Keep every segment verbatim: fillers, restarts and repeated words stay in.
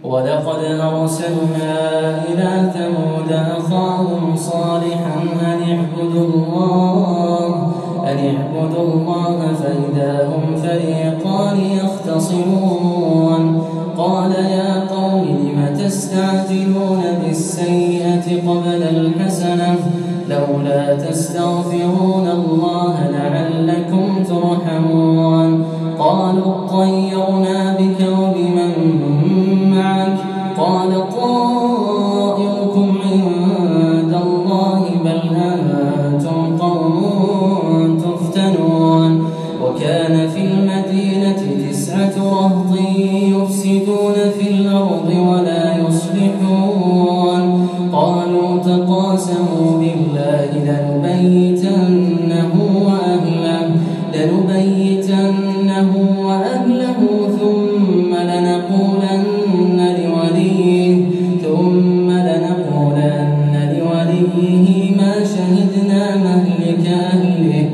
ولقد أرسلنا إلى ثمود أخاهم صالحا أن اعبدوا الله أن اعبدوا الله فإذا هم فريقان يختصمون قال يا قوم لم تستعجلون بالسيئة قبل الحسنة لولا تستغفرون الله لعلكم ترحمون قالوا اطيرنا بك وبمن معك قال طائركم عند الله بل أنتم قوم تفتنون وكان في المدينة تسعة رهط يفسدون في الأرض ولا يصلحون قالوا تقاسموا بالله لنبيتنه وأهله لنبيتنه وأهله ثم لنقولن لوليه ثم لنقولن لوليه ما شهدنا مهلك أهله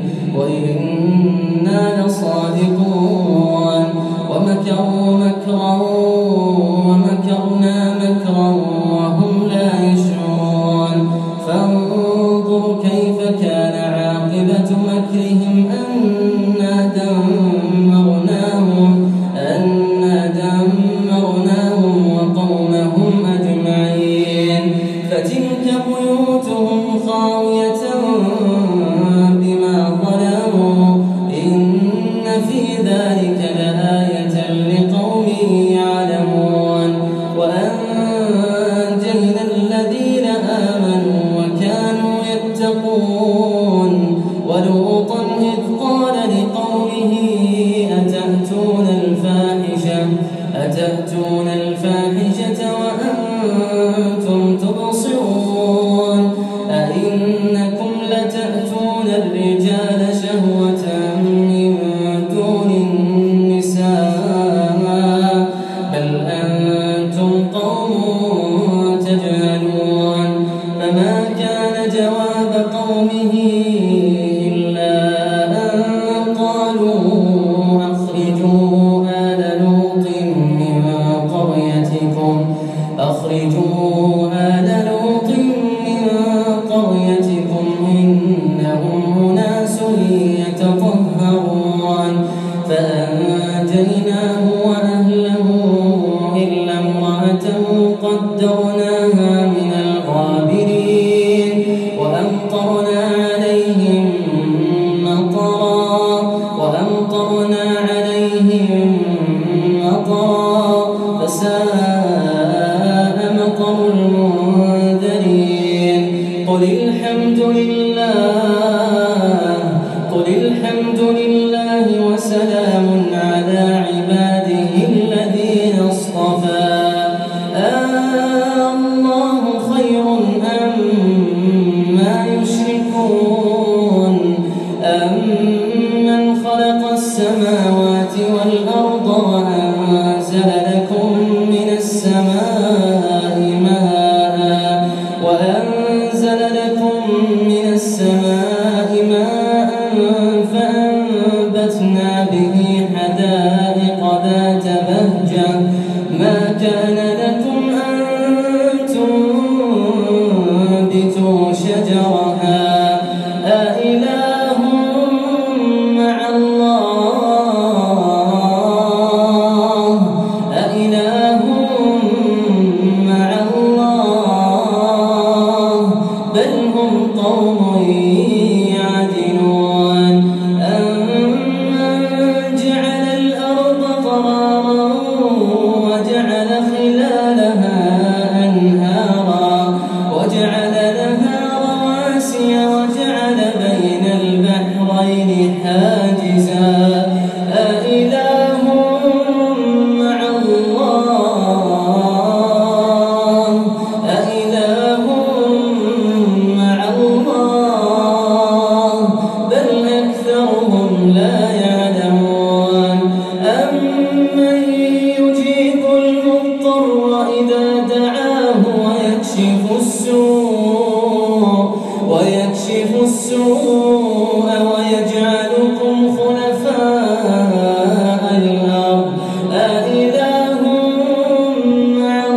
وإنا لصادقون ومكروا مكرا ومكرنا مكرا وهم لا يشعرون فانظر كيف كان عاقبة مكرهم أنا دمرناهم أنا دمرناهم وقومهم أجمعين فتلك بيوتهم خاوية بما ظلموا إن في ذلك لآية لقوم يعلمون وأنجينا الذين آمنوا وكانوا يتقون ولوطا إذ قال لقومه أتأتون الفاحشة أتأتون الفاحشة وأنتم تبصرون أئنكم لتأتون الرجال شهوة من دون النساء بل أنتم قوم تجهلون فما كان جواب قومه إلا أن قالوا أخرجوا آل لوط من قريتكم أخرجوا آل لوط من قريتكم إنهم أناس يتطهرون فأنجيناه وأهله إلا امرأته قدرناها من الغابرين وأمطرنا عليهم مطرا وأمطرنا عليهم مطرا فساء مطر المنذرين قل الحمد لله قل الحمد لله وسلام على عباده الذين اصطفى الله خير أما يشركون أمن خلق السماوات والأرض وأنزل لكم من السماء ماء وأنزل لكم من السماء ماء فأنبتنا به حدائق ذات بهجة ما كان لكم أن تنبتوا شجرها أإله مع الله أإله مع الله بل هم قوم يعدلون أمن جعل الأرض قرارا وجعل خلالها أنهارا وجعل لها رواسي وجعل بين البحرين حاجزا أإله مع الله أإله مع الله بل أكثرهم لا يعلمون أمن يجيب المضطر إذا دعاه ويكشف السوء ويكشف السوء ويجعلكم خلفاء الأرض أإله مع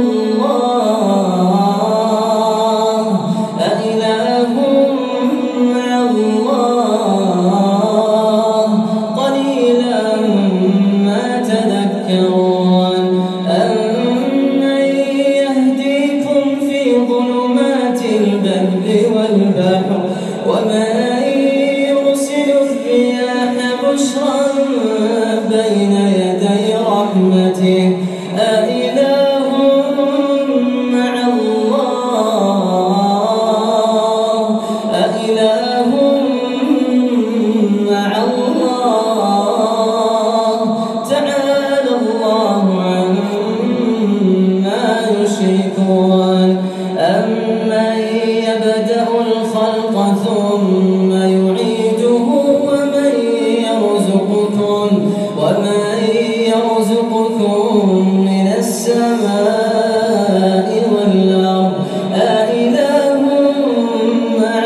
يشركون أمن يبدأ الخلق ثم يعيده ومن يرزقكم ومن يرزقكم من السماء والأرض أإله مع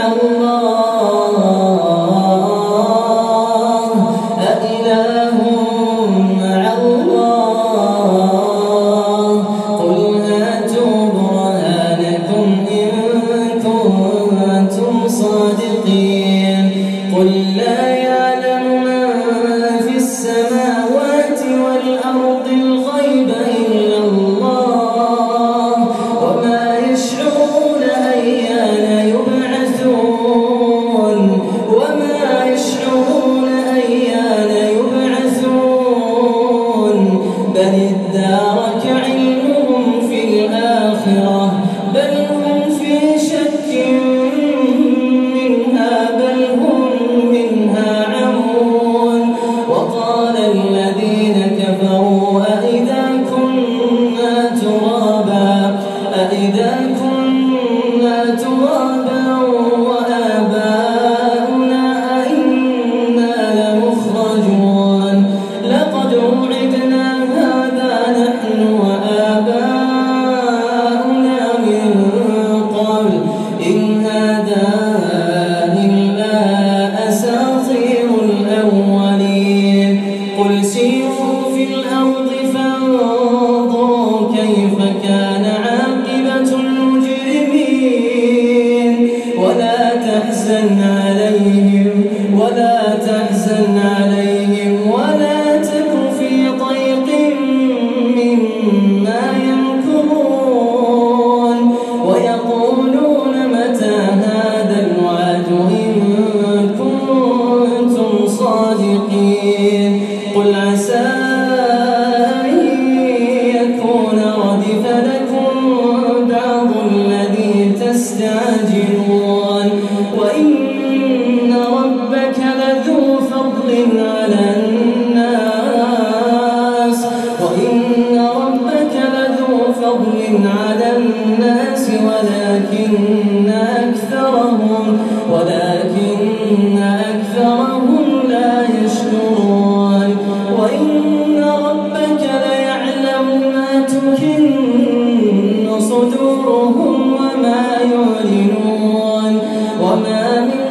الله أإله مع الله قل هاتوا برهانكم إن كنتم صادقين قل لا يعلم من في السماوات والأرض الغيب إلا الله وما يشعرون أيان يبعثون وما يشعرون أيان يبعثون بل ادارك علمهم في الآخرة بل هم في شك منها بل هم منها عمون وقال الذين كفروا أإذا كنا ترابا أإذا كنا ترابا وآباؤنا أئنا لمخرجون لقد وعدنا هذا نحن وآباؤنا من قبل إن هذا إلا أساطير الأولين قل سيروا في الأرض فانظروا كيف كان عاقبة المجرمين ولا تحزن عليهم ولا تحزن عليهم ولا تك في ضيق مما يمكرون ويقولون متى هذا الوعد إن كنتم صادقين قل عسى أن يكون ردف لكم بعض الذي تستعجلون وإن ربك لذو فضل على الناس وإن ربك لذو فضل على الناس ولكن أكثرهم ولكن أكثرهم لا يشكرون وإن ربك ليعلم ما تكن صدورهم وما يعلنون وما من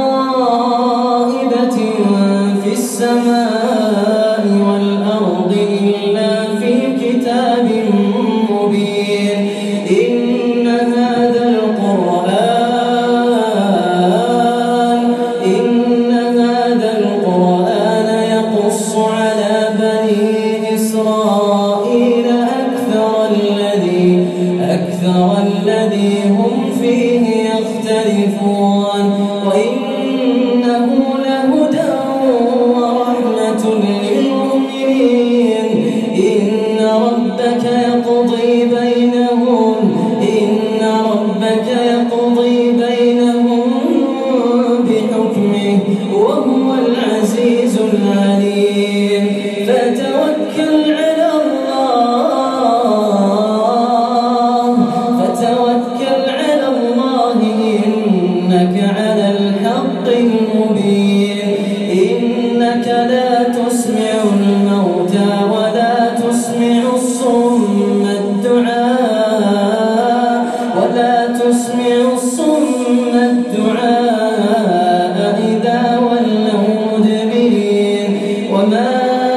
غائبة في السماء والأرض إلا في كتاب مبين إن هذا القرآن إن هذا القرآن يقص على بني إسرائيل أكثر الذي أكثر الذي هم فيه يختلفون وإنه لهدى ورحمة للمؤمنين إن ربك يقضي بينهم إن ربك يقضي بينهم بحكمه وهو العزيز العليم فتوكل على الله فتوكل على الله إنك على الحق المبين إنك لا تسمع الموتى ولا تسمع الصم الدعاء ولا تسمع الصم الدعاء إذا ولوا مدبرين وما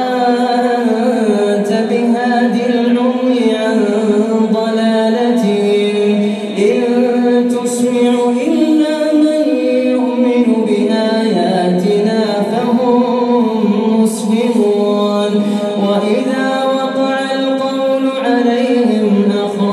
أنت بهادي العمي عن ضلالتهم إن تسمع إلا من يؤمن بآياتنا فهم مسلمون وإذا وقع القول عليهم أخرجوا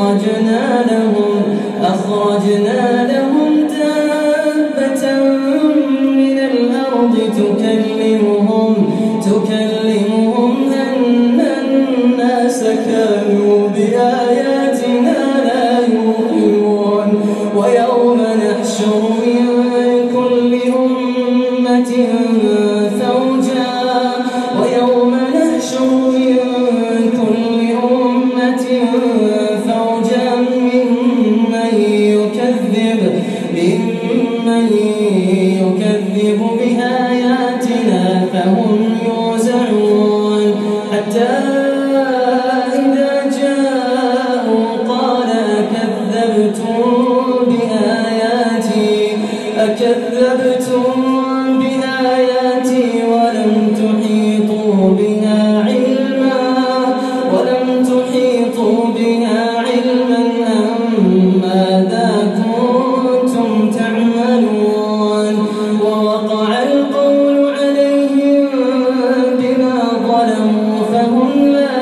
أكذبتم بآياتي ولم تحيطوا بها علما ولم تحيطوا بها علما أم ماذا كنتم تعملون ووقع القول عليهم بما ظلموا فهم لا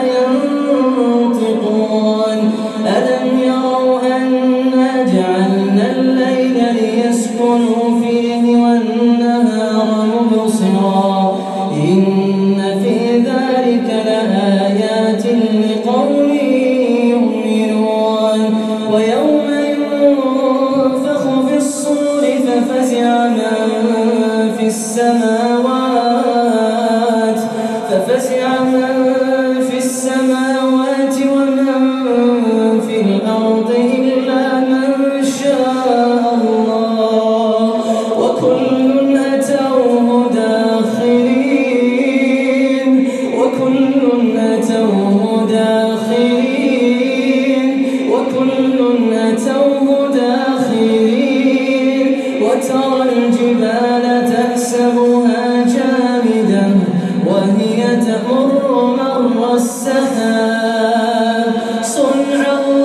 ينطقون ألم يروا أنا جعلنا الليل ليسكنوا فيه والنهار مبصرا إن في ذلك لآيات لقوم يؤمنون ويوم ينفخ في الصور ففزع من في السماوات ففزع من في السماوات ومن في الأرض إلا من شاء الله وكل أتوه داخرين وكل أتوه داخرين وكل أتوه داخرين وترى الجبال تحسبها جامدة وهي تمر مر السحاب صنع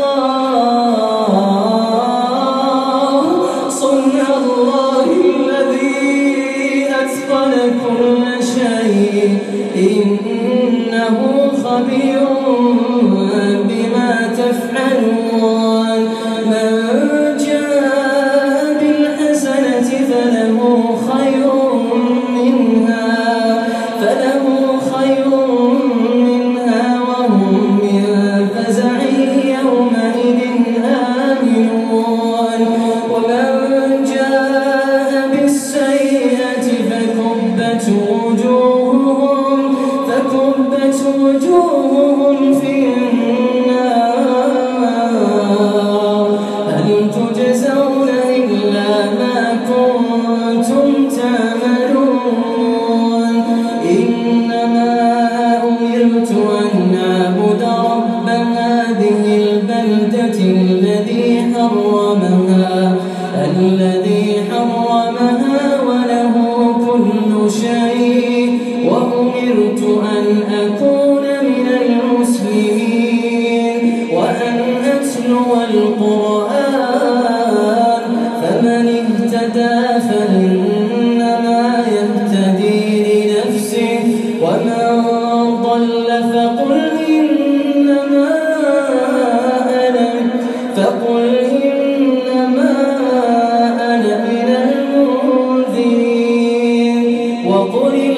الله صنع الله الذي أتقن كل شيء إنه خبير بما تفعلون من جاء بالحسنة فله خير منها فله خير منها وهم من فزع يومئذ آمنون ومن جاء بالسيئة فكبت وجوههم فكبت وجوههم في النار هل تجزون إلا ما كنتم تعملون إنما أمرت أن أعبد رب هذه البلدة الذي حرمها الذي حرمها وله كل شيء وأمرت أن أكون من المسلمين وأن أتلو القرآن فمن اهتدى فإنما يهتدي لنفسه ومن ضل فقل إنما أنا فقل إنما أنا من المنذرين وقل